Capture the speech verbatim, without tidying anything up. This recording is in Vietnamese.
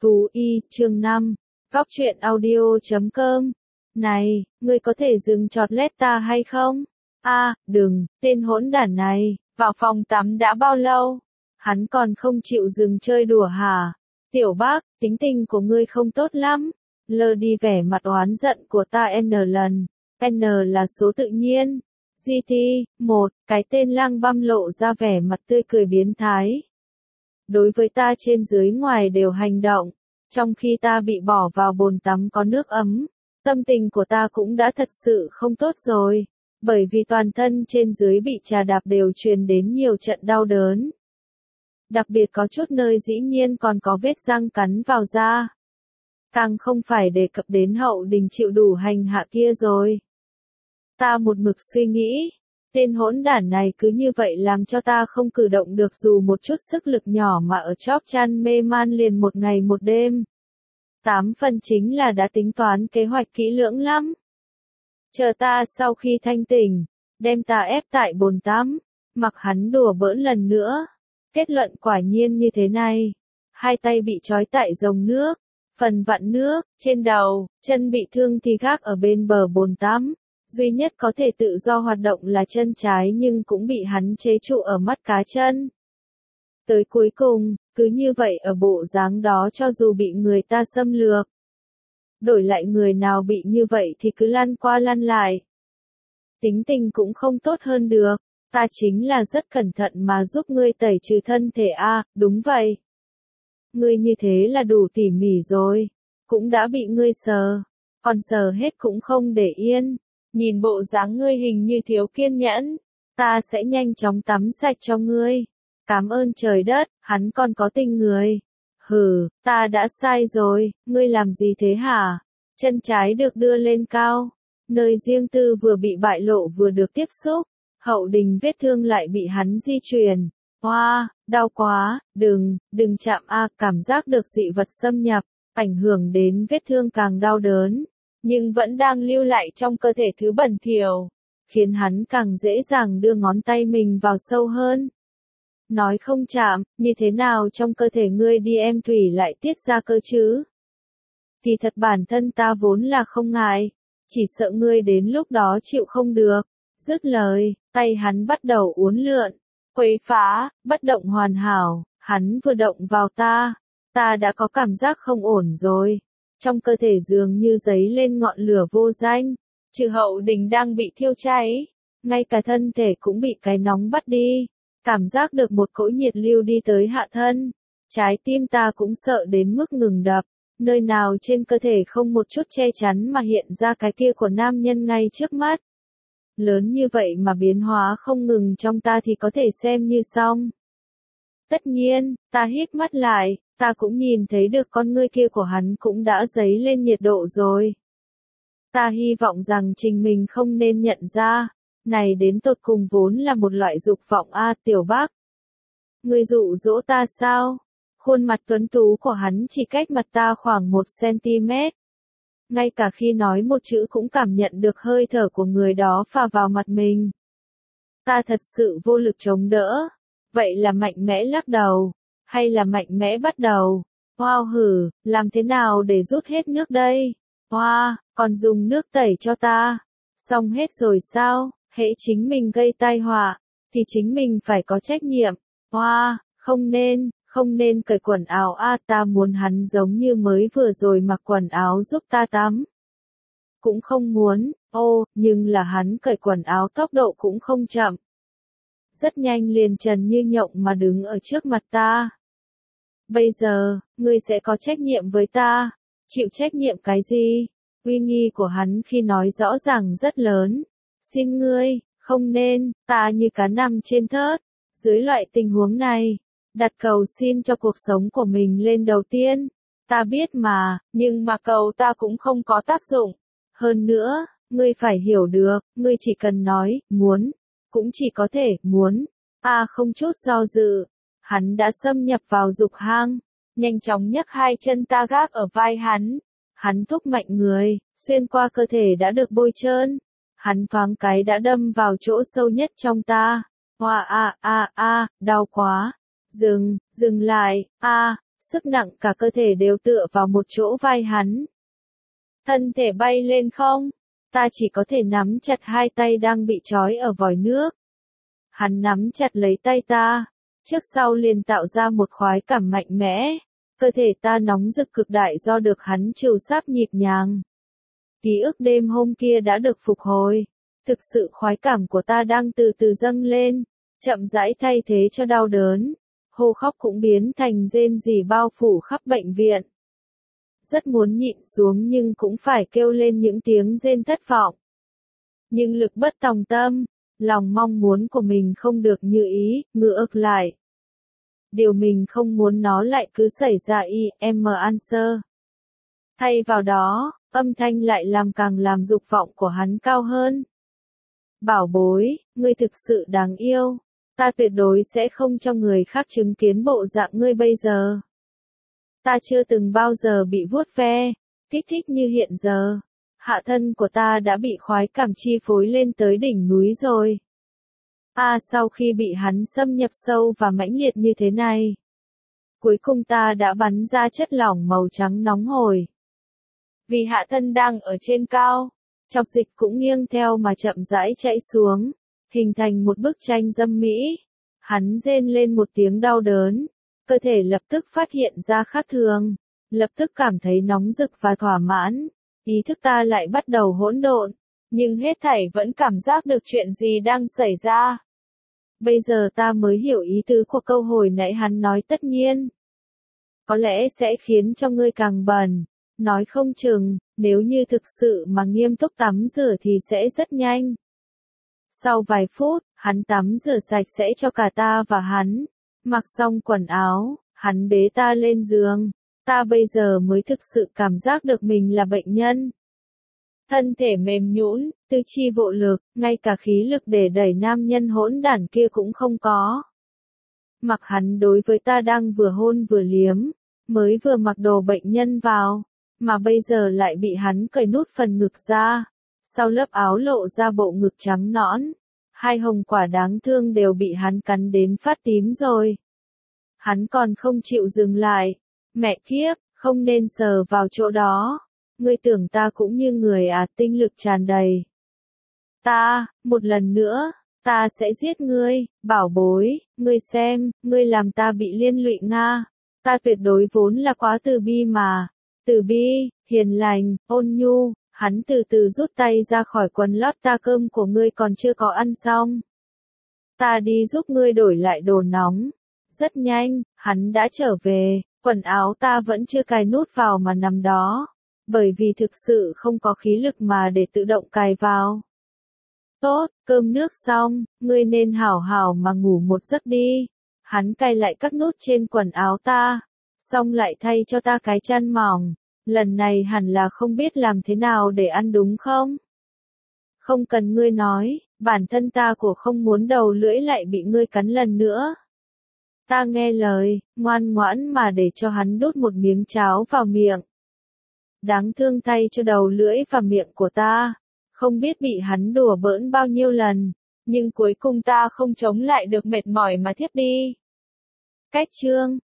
Tú Y, chương năm. Góc truyện audio chấm com. Này, ngươi có thể dừng chọt lết ta hay không? A, à, đừng, tên hỗn đản này, vào phòng tắm đã bao lâu? Hắn còn không chịu dừng chơi đùa hả? Tiểu bác, tính tình của ngươi không tốt lắm. Lơ đi vẻ mặt oán giận của ta N lần. N là số tự nhiên. giê tê, một, cái tên lang băm lộ ra vẻ mặt tươi cười biến thái. Đối với ta trên dưới ngoài đều hành động. Trong khi ta bị bỏ vào bồn tắm có nước ấm, tâm tình của ta cũng đã thật sự không tốt rồi. Bởi vì toàn thân trên dưới bị trà đạp đều truyền đến nhiều trận đau đớn. Đặc biệt có chút nơi dĩ nhiên còn có vết răng cắn vào da. Càng không phải đề cập đến hậu đình chịu đủ hành hạ kia rồi. Ta một mực suy nghĩ, tên hỗn đản này cứ như vậy làm cho ta không cử động được dù một chút sức lực nhỏ mà ở chóp chăn mê man liền một ngày một đêm. Tám phần chính là đã tính toán kế hoạch kỹ lưỡng lắm. Chờ ta sau khi thanh tỉnh, đem ta ép tại bồn tắm, mặc hắn đùa bỡn lần nữa. Kết luận quả nhiên như thế này. Hai tay bị trói tại dòng nước, phần vặn nước, trên đầu, chân bị thương thì gác ở bên bờ bồn tắm. Duy nhất có thể tự do hoạt động là chân trái nhưng cũng bị hắn chế trụ ở mắt cá chân. Tới cuối cùng, cứ như vậy ở bộ dáng đó cho dù bị người ta xâm lược. Đổi lại người nào bị như vậy thì cứ lăn qua lăn lại. Tính tình cũng không tốt hơn được, ta chính là rất cẩn thận mà giúp ngươi tẩy trừ thân thể a, à, đúng vậy. Ngươi như thế là đủ tỉ mỉ rồi, cũng đã bị ngươi sờ, còn sờ hết cũng không để yên. Nhìn bộ dáng ngươi hình như thiếu kiên nhẫn, ta sẽ nhanh chóng tắm sạch cho ngươi. Cảm ơn trời đất, hắn còn có tình người. Hừ, ta đã sai rồi, ngươi làm gì thế hả? Chân trái được đưa lên cao, nơi riêng tư vừa bị bại lộ vừa được tiếp xúc, hậu đình vết thương lại bị hắn di chuyển. Hoa, wow, đau quá, đừng, đừng chạm a, à, cảm giác được dị vật xâm nhập, ảnh hưởng đến vết thương càng đau đớn. Nhưng vẫn đang lưu lại trong cơ thể thứ bẩn thỉu, khiến hắn càng dễ dàng đưa ngón tay mình vào sâu hơn. Nói không chạm, như thế nào trong cơ thể ngươi đi em thủy lại tiết ra cơ chứ? Thì thật bản thân ta vốn là không ngại, chỉ sợ ngươi đến lúc đó chịu không được. Dứt lời, tay hắn bắt đầu uốn lượn, quấy phá, bất động hoàn hảo, hắn vừa động vào ta, ta đã có cảm giác không ổn rồi. Trong cơ thể dường như giấy lên ngọn lửa vô danh, trừ hậu đình đang bị thiêu cháy, ngay cả thân thể cũng bị cái nóng bắt đi, cảm giác được một cỗ nhiệt lưu đi tới hạ thân, trái tim ta cũng sợ đến mức ngừng đập, nơi nào trên cơ thể không một chút che chắn mà hiện ra cái kia của nam nhân ngay trước mắt. Lớn như vậy mà biến hóa không ngừng trong ta thì có thể xem như xong. Tất nhiên, ta hít mắt lại. Ta cũng nhìn thấy được con ngươi kia của hắn cũng đã dấy lên nhiệt độ rồi. Ta hy vọng rằng chính mình không nên nhận ra, này đến tột cùng vốn là một loại dục vọng a à, tiểu bác. Ngươi dụ dỗ ta sao? Khuôn mặt tuấn tú của hắn chỉ cách mặt ta khoảng một xăng-ti-mét. Ngay cả khi nói một chữ cũng cảm nhận được hơi thở của người đó phả vào mặt mình. Ta thật sự vô lực chống đỡ. Vậy là mạnh mẽ lắc đầu. Hay là mạnh mẽ bắt đầu? Wow hử, làm thế nào để rút hết nước đây? Wow, còn dùng nước tẩy cho ta. Xong hết rồi sao? Hễ chính mình gây tai họa, thì chính mình phải có trách nhiệm. Wow, không nên, không nên cởi quần áo a, à, ta muốn hắn giống như mới vừa rồi mặc quần áo giúp ta tắm. Cũng không muốn, ô, nhưng là hắn cởi quần áo tốc độ cũng không chậm. Rất nhanh liền trần như nhộng mà đứng ở trước mặt ta. Bây giờ, ngươi sẽ có trách nhiệm với ta. Chịu trách nhiệm cái gì? Uy nghi của hắn khi nói rõ ràng rất lớn. Xin ngươi, không nên, ta như cá nằm trên thớt. Dưới loại tình huống này, đặt cầu xin cho cuộc sống của mình lên đầu tiên. Ta biết mà, nhưng mà cầu ta cũng không có tác dụng. Hơn nữa, ngươi phải hiểu được, ngươi chỉ cần nói, muốn, cũng chỉ có thể, muốn. À không chút do dự. Hắn đã xâm nhập vào dục hang, nhanh chóng nhấc hai chân ta gác ở vai hắn. Hắn thúc mạnh người, xuyên qua cơ thể đã được bôi trơn. Hắn thoáng cái đã đâm vào chỗ sâu nhất trong ta. Hoa a a a, đau quá. Dừng, dừng lại, a, sức nặng cả cơ thể đều tựa vào một chỗ vai hắn. Thân thể bay lên không, ta chỉ có thể nắm chặt hai tay đang bị trói ở vòi nước. Hắn nắm chặt lấy tay ta, trước sau liền tạo ra một khoái cảm mạnh mẽ, cơ thể ta nóng rực cực đại do được hắn trìu sáp nhịp nhàng. Ký ức đêm hôm kia đã được phục hồi, thực sự khoái cảm của ta đang từ từ dâng lên, chậm rãi thay thế cho đau đớn, hô khóc cũng biến thành rên rỉ bao phủ khắp bệnh viện. Rất muốn nhịn xuống nhưng cũng phải kêu lên những tiếng rên thất vọng. Nhưng lực bất tòng tâm, lòng mong muốn của mình không được như ý, ngược lại. Điều mình không muốn nó lại cứ xảy ra y, em answer. Thay vào đó, âm thanh lại làm càng làm dục vọng của hắn cao hơn. Bảo bối, ngươi thực sự đáng yêu. Ta tuyệt đối sẽ không cho người khác chứng kiến bộ dạng ngươi bây giờ. Ta chưa từng bao giờ bị vuốt ve, kích thích như hiện giờ. Hạ thân của ta đã bị khoái cảm chi phối lên tới đỉnh núi rồi. À, sau khi bị hắn xâm nhập sâu và mãnh liệt như thế này, cuối cùng ta đã bắn ra chất lỏng màu trắng nóng hổi. Vì hạ thân đang ở trên cao, chọc dịch cũng nghiêng theo mà chậm rãi chảy xuống, hình thành một bức tranh dâm mỹ. Hắn rên lên một tiếng đau đớn, cơ thể lập tức phát hiện ra khác thường, lập tức cảm thấy nóng rực và thỏa mãn. Ý thức ta lại bắt đầu hỗn độn, nhưng hết thảy vẫn cảm giác được chuyện gì đang xảy ra. Bây giờ ta mới hiểu ý tứ của câu hồi nãy hắn nói tất nhiên. Có lẽ sẽ khiến cho ngươi càng bẩn, nói không chừng, nếu như thực sự mà nghiêm túc tắm rửa thì sẽ rất nhanh. Sau vài phút, hắn tắm rửa sạch sẽ cho cả ta và hắn. Mặc xong quần áo, hắn bế ta lên giường. Ta bây giờ mới thực sự cảm giác được mình là bệnh nhân. Thân thể mềm nhũn, tư chi vô lực, ngay cả khí lực để đẩy nam nhân hỗn đản kia cũng không có. Mặc hắn đối với ta đang vừa hôn vừa liếm, mới vừa mặc đồ bệnh nhân vào, mà bây giờ lại bị hắn cởi nút phần ngực ra. Sau lớp áo lộ ra bộ ngực trắng nõn, hai hồng quả đáng thương đều bị hắn cắn đến phát tím rồi. Hắn còn không chịu dừng lại. Mẹ kiếp, không nên sờ vào chỗ đó. Ngươi tưởng ta cũng như người à, tinh lực tràn đầy. Ta, một lần nữa, ta sẽ giết ngươi, bảo bối, ngươi xem, ngươi làm ta bị liên lụy Nga. Ta tuyệt đối vốn là quá từ bi mà. Từ bi, hiền lành, ôn nhu. Hắn từ từ rút tay ra khỏi quần lót ta, cơm của ngươi còn chưa có ăn xong. Ta đi giúp ngươi đổi lại đồ nóng. Rất nhanh, hắn đã trở về, quần áo ta vẫn chưa cài nút vào mà nằm đó. Bởi vì thực sự không có khí lực mà để tự động cài vào. Tốt, cơm nước xong, ngươi nên hảo hảo mà ngủ một giấc đi. Hắn cài lại các nút trên quần áo ta, xong lại thay cho ta cái chăn mỏng. Lần này hẳn là không biết làm thế nào để ăn đúng không? Không cần ngươi nói, bản thân ta của không muốn đầu lưỡi lại bị ngươi cắn lần nữa. Ta nghe lời, ngoan ngoãn mà để cho hắn đút một miếng cháo vào miệng. Đáng thương thay cho đầu lưỡi và miệng của ta, không biết bị hắn đùa bỡn bao nhiêu lần, nhưng cuối cùng ta không chống lại được mệt mỏi mà thiếp đi. Cách chương